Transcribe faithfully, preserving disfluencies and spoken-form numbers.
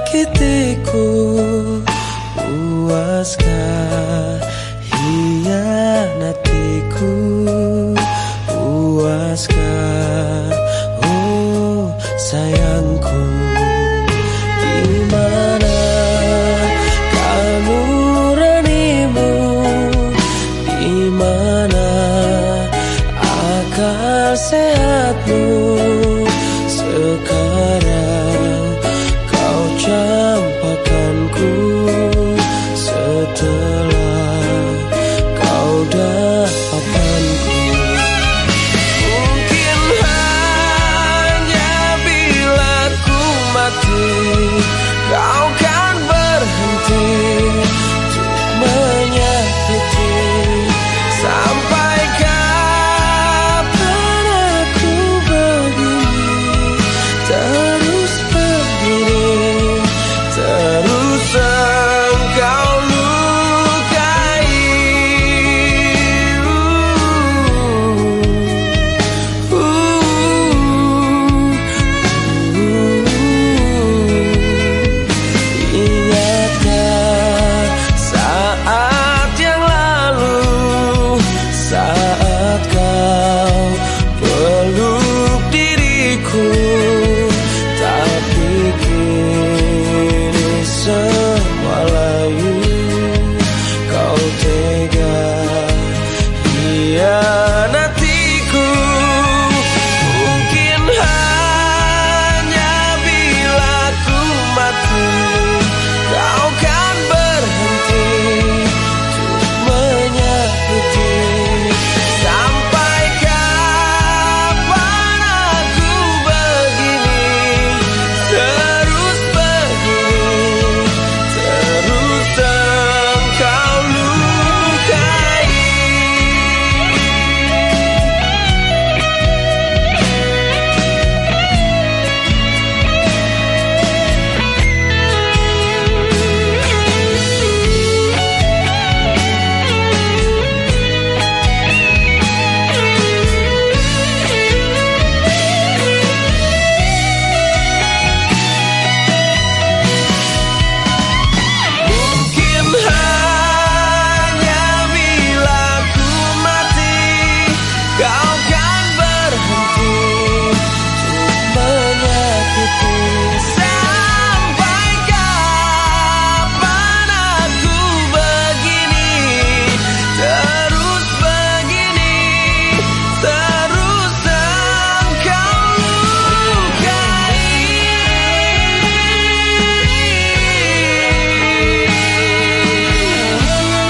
menyakitiku, puaskah hianatiku, puaskah oh sayangku. Di mana kamu nuranimu, di mana akal sehatmu? Sekarang kau campakkanku, setelah kau dapatkanku. Mungkin hanya bila ku mati, kau kan berhenti untuk menyakiti. Sampai kapan aku begini, terus begini, terus engkau lukai. uh, uh, uh, Ingatkah saat yang lalu, saat kau peluk diriku, tapi kini semua layu. Kau tega hianatiku. Mungkin hanya bila ku mati,